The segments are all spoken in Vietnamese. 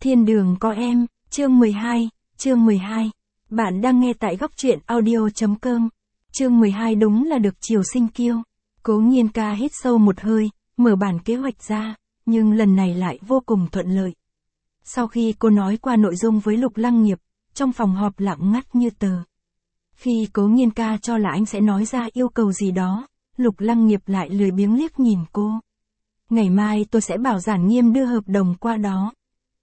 Thiên đường có em, chương 12. Bạn đang nghe tại góc truyện audio.com. Chương 12 đúng là được Triều Sinh kiêu. Cố Nhiên ca hít sâu một hơi, mở bản kế hoạch ra, nhưng lần này lại vô cùng thuận lợi. Sau khi cô nói qua nội dung với Lục Lăng Nghiệp, trong phòng họp lặng ngắt như tờ. Khi Cố Nhiên ca cho là anh sẽ nói ra yêu cầu gì đó, Lục Lăng Nghiệp lại lười biếng liếc nhìn cô. Ngày mai tôi sẽ bảo Giản Nghiêm đưa hợp đồng qua đó.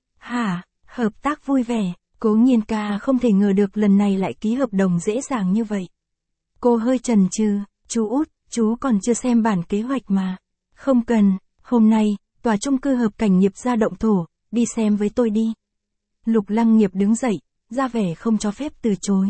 Hả, hợp tác vui vẻ, Cố Nhiên ca không thể ngờ được lần này lại ký hợp đồng dễ dàng như vậy. Cô hơi chần chừ, chú út, chú còn chưa xem bản kế hoạch mà. Không cần, hôm nay, tòa chung cư hợp cảnh Nghiệp gia động thổ, đi xem với tôi đi. Lục Lăng Nghiệp đứng dậy, ra vẻ không cho phép từ chối.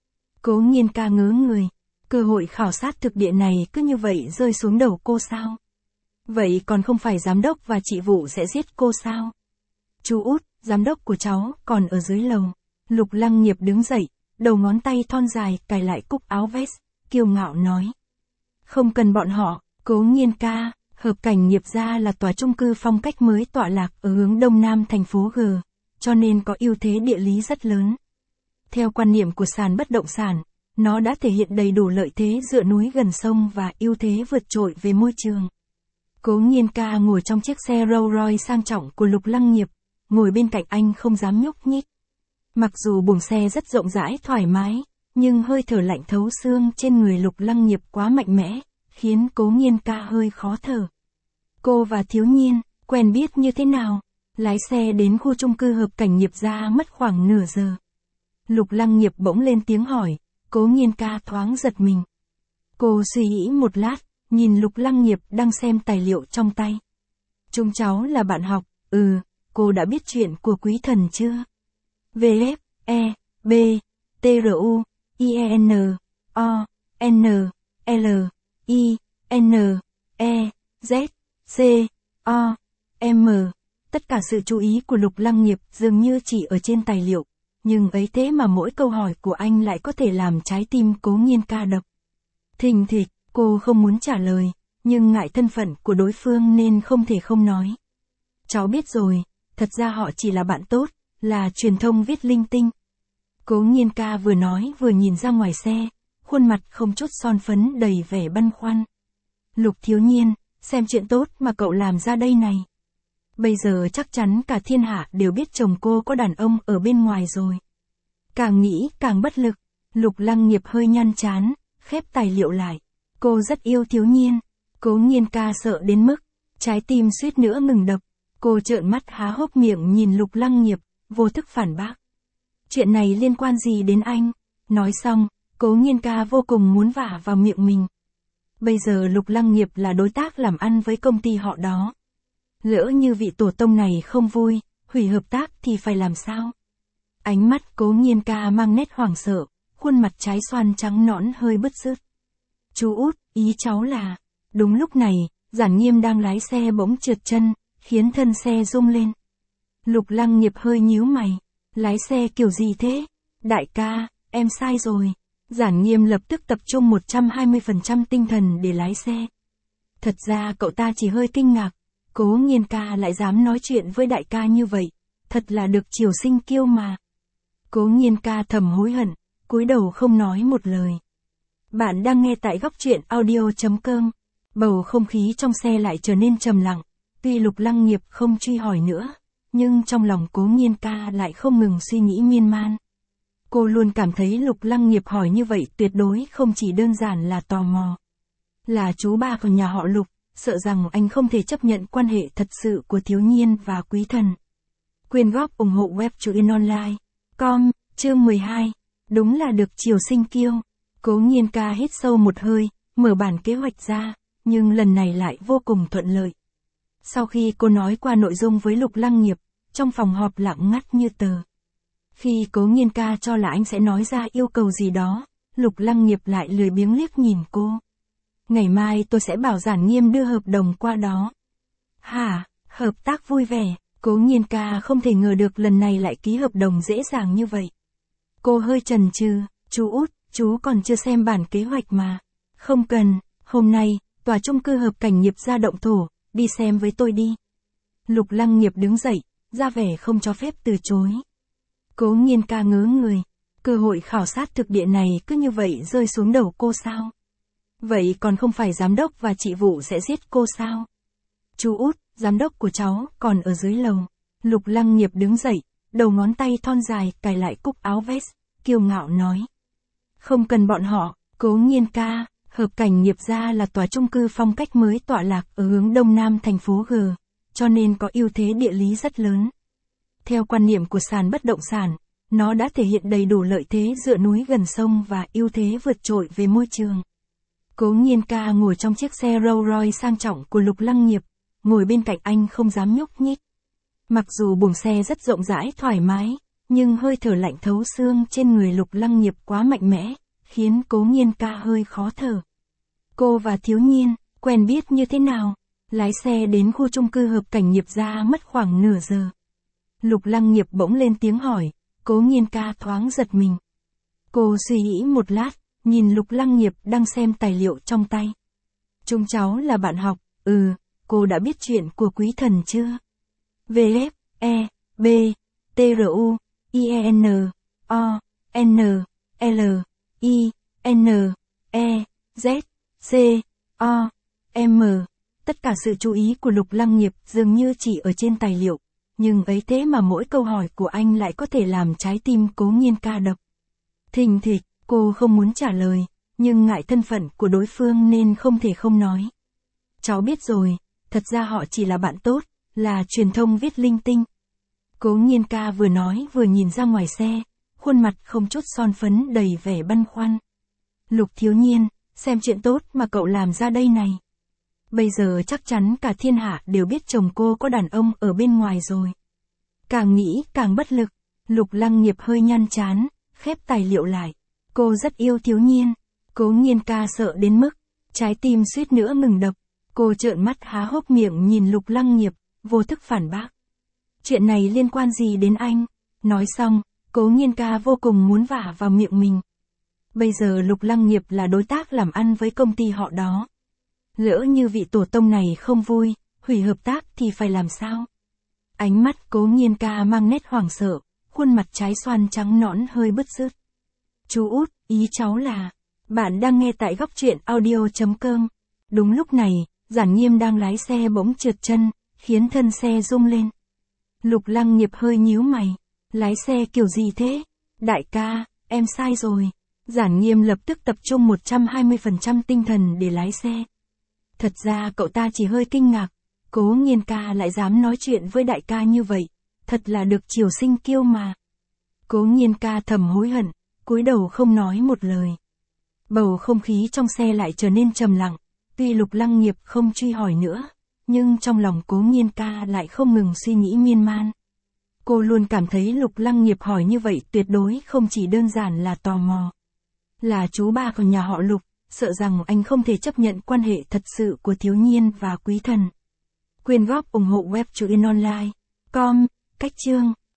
Cố Nhiên ca ngớ người, cơ hội khảo sát thực địa này cứ như vậy rơi xuống đầu cô sao? Vậy còn không phải giám đốc và chị Vụ sẽ giết cô sao? Chú út, giám đốc của cháu còn ở dưới lầu. Lục Lăng Nghiệp đứng dậy, đầu ngón tay thon dài cài lại cúc áo vest, kiêu ngạo nói. Không cần bọn họ, Cố Nhiên ca, hợp cảnh Nghiệp gia là tòa chung cư phong cách mới tọa lạc ở hướng đông nam thành phố G, cho nên có ưu thế địa lý rất lớn. Theo quan niệm của sàn bất động sản, nó đã thể hiện đầy đủ lợi thế dựa núi gần sông và ưu thế vượt trội về môi trường. Cố Nhiên ca ngồi trong chiếc xe Rolls Royce sang trọng của Lục Lăng Nghiệp, ngồi bên cạnh anh không dám nhúc nhích. Mặc dù buồng xe rất rộng rãi thoải mái, nhưng hơi thở lạnh thấu xương trên người Lục Lăng Nghiệp quá mạnh mẽ, khiến Cố Nhiên ca hơi khó thở. Cô và Thiếu Nhiên, quen biết như thế nào? Lái xe đến khu chung cư hợp cảnh Nghiệp gia mất khoảng nửa giờ. Lục Lăng Nghiệp bỗng lên tiếng hỏi, Cố Nhiên ca thoáng giật mình. Cô suy nghĩ một lát, nhìn Lục Lăng Nghiệp đang xem tài liệu trong tay. Chúng cháu là bạn học, cô đã biết chuyện của Quý Thần chưa? VF, E, B, TRU, IEN, O, N, L, I, N, E, Z, C, O, M. Tất cả sự chú ý của Lục Lăng Nghiệp dường như chỉ ở trên tài liệu, nhưng ấy thế mà mỗi câu hỏi của anh lại có thể làm trái tim Cố Nhiên ca đập. Thình thịch, cô không muốn trả lời, nhưng ngại thân phận của đối phương nên không thể không nói. Cháu biết rồi, thật ra họ chỉ là bạn tốt, là truyền thông viết linh tinh. Cố Nhiên ca vừa nói vừa nhìn ra ngoài xe, khuôn mặt không chút son phấn đầy vẻ băn khoăn. Lục Thiếu Nhiên, xem chuyện tốt mà cậu làm ra đây này. Bây giờ chắc chắn cả thiên hạ đều biết chồng cô có đàn ông ở bên ngoài rồi. Càng nghĩ càng bất lực, Lục Lăng Nghiệp hơi nhăn chán, khép tài liệu lại. Cô rất yêu Thiếu Nhiên. Cố Nhiên ca sợ đến mức, trái tim suýt nữa ngừng đập. Cô trợn mắt há hốc miệng nhìn Lục Lăng Nghiệp, vô thức phản bác. Chuyện này liên quan gì đến anh? Nói xong, Cố Nhiên ca vô cùng muốn vả vào miệng mình. Bây giờ Lục Lăng Nghiệp là đối tác làm ăn với công ty họ đó. Lỡ như vị tổ tông này không vui, hủy hợp tác thì phải làm sao? Ánh mắt Cố Nhiên ca mang nét hoảng sợ, khuôn mặt trái xoan trắng nõn hơi bứt rứt. Chú út, ý cháu là... Đúng lúc này, Giản Nghiêm đang lái xe bỗng trượt chân, khiến thân xe rung lên. Lục Lăng Nghiệp hơi nhíu mày. Lái xe kiểu gì thế? Đại ca, em sai rồi. Giản Nghiêm lập tức tập trung 120% tinh thần để lái xe. Thật ra cậu ta chỉ hơi kinh ngạc. Cố Nhiên ca lại dám nói chuyện với đại ca như vậy. Thật là được Triều Sinh kiêu mà. Cố Nhiên ca thầm hối hận, cúi đầu không nói một lời. Bạn đang nghe tại góc truyện audio.com. Bầu không khí trong xe lại trở nên trầm lặng. Tuy Lục Lăng Nghiệp không truy hỏi nữa, nhưng trong lòng Cố Nhiên ca lại không ngừng suy nghĩ miên man. Cô luôn cảm thấy Lục Lăng Nghiệp hỏi như vậy tuyệt đối không chỉ đơn giản là tò mò. Là chú ba của nhà họ Lục, sợ rằng anh không thể chấp nhận quan hệ thật sự của Thiếu Nhiên và Quý Thần. Quyên góp ủng hộ web.online.com, chương 12. Đúng là được Triều Sinh kiêu. Cố Nhiên ca hít sâu một hơi, mở bản kế hoạch ra, nhưng lần này lại vô cùng thuận lợi. Sau khi cô nói qua nội dung với Lục Lăng Nghiệp, trong phòng họp lặng ngắt như tờ. Khi Cố Nhiên ca cho là anh sẽ nói ra yêu cầu gì đó, Lục Lăng Nghiệp lại lười biếng liếc nhìn cô. Ngày mai tôi sẽ bảo Giản Nghiêm đưa hợp đồng qua đó. Hả, hợp tác vui vẻ, Cố Nhiên ca không thể ngờ được lần này lại ký hợp đồng dễ dàng như vậy. Cô hơi chần chừ, chú út, chú còn chưa xem bản kế hoạch mà. Không cần, hôm nay, tòa chung cư hợp cảnh Nghiệp gia động thổ, đi xem với tôi đi. Lục Lăng Nghiệp đứng dậy, ra vẻ không cho phép từ chối. Cố Nghiên Ca ngớ người, cơ hội khảo sát thực địa này cứ như vậy rơi xuống đầu cô sao? Vậy còn không phải giám đốc và chị Vụ sẽ giết cô sao? Chú Út, giám đốc của cháu, còn ở dưới lầu. Lục Lăng Nghiệp đứng dậy, đầu ngón tay thon dài cài lại cúc áo vest, kiêu ngạo nói. Không cần bọn họ, Cố Nghiên Ca, Hợp Cảnh Nghiệp Gia là tòa chung cư phong cách mới tọa lạc ở hướng đông nam thành phố G, cho nên có ưu thế địa lý rất lớn. Theo quan niệm của sàn bất động sản, nó đã thể hiện đầy đủ lợi thế dựa núi gần sông và ưu thế vượt trội về môi trường. Cố Nghiên Ca ngồi trong chiếc xe Rolls Royce sang trọng của Lục Lăng Nghiệp, ngồi bên cạnh anh không dám nhúc nhích. Mặc dù buồng xe rất rộng rãi thoải mái, nhưng hơi thở lạnh thấu xương trên người Lục Lăng Nghiệp quá mạnh mẽ, khiến Cố Nghiên Ca hơi khó thở. Cô và Thiếu Nhiên, quen biết như thế nào? Lái xe đến khu chung cư Hợp Cảnh Nghiệp Gia mất khoảng nửa giờ. Lục Lăng Nghiệp bỗng lên tiếng hỏi, Cố Nghiên Ca thoáng giật mình. Cô suy nghĩ một lát, nhìn Lục Lăng Nghiệp đang xem tài liệu trong tay. Chúng cháu là bạn học, cô đã biết chuyện của Quý Thần chưa? VF, E, B, TRU, IEN, O, N, L, I, N, E, Z, C, O, M. Tất cả sự chú ý của Lục Lăng Nghiệp dường như chỉ ở trên tài liệu, nhưng ấy thế mà mỗi câu hỏi của anh lại có thể làm trái tim Cố Nghiên Ca đập. Thình thịch, cô không muốn trả lời, nhưng ngại thân phận của đối phương nên không thể không nói. Cháu biết rồi, thật ra họ chỉ là bạn tốt, là truyền thông viết linh tinh. Cố Nghiên Ca vừa nói vừa nhìn ra ngoài xe, khuôn mặt không chút son phấn đầy vẻ băn khoăn. Lục Thiếu Nhiên, xem chuyện tốt mà cậu làm ra đây này. Bây giờ chắc chắn cả thiên hạ đều biết chồng cô có đàn ông ở bên ngoài rồi. Càng nghĩ càng bất lực, Lục Lăng Nghiệp hơi nhăn chán, khép tài liệu lại. Cô rất yêu Thiếu Nhiên. Cố Nghiên Ca sợ đến mức, trái tim suýt nữa ngừng đập. Cô trợn mắt há hốc miệng nhìn Lục Lăng Nghiệp, vô thức phản bác. Chuyện này liên quan gì đến anh? Nói xong, Cố Nghiên Ca vô cùng muốn vả vào miệng mình. Bây giờ Lục Lăng Nghiệp là đối tác làm ăn với công ty họ đó. Lỡ như vị tổ tông này không vui, hủy hợp tác thì phải làm sao? Ánh mắt Cố Nghiên Ca mang nét hoảng sợ, khuôn mặt trái xoan trắng nõn hơi bứt rứt. Chú Út, ý cháu là, bạn đang nghe tại góc truyện audio.com. Đúng lúc này, Giản Nghiêm đang lái xe bỗng trượt chân, khiến thân xe rung lên. Lục Lăng Nghiệp hơi nhíu mày, lái xe kiểu gì thế? Đại ca, em sai rồi. Giản Nghiêm lập tức tập trung 120% tinh thần để lái xe. Thật ra cậu ta chỉ hơi kinh ngạc, Cố Nghiên Ca lại dám nói chuyện với đại ca như vậy, thật là được Triều Sinh kiêu mà. Cố Nghiên Ca thầm hối hận, cúi đầu không nói một lời. Bầu không khí trong xe lại trở nên trầm lặng, tuy Lục Lăng Nghiệp không truy hỏi nữa, nhưng trong lòng Cố Nghiên Ca lại không ngừng suy nghĩ miên man. Cô luôn cảm thấy Lục Lăng Nghiệp hỏi như vậy tuyệt đối không chỉ đơn giản là tò mò. Là chú ba của nhà họ Lục, sợ rằng anh không thể chấp nhận quan hệ thật sự của Thiếu Nhiên và Quý Thần. Quyên góp ủng hộ web truyện online.com, cách chương.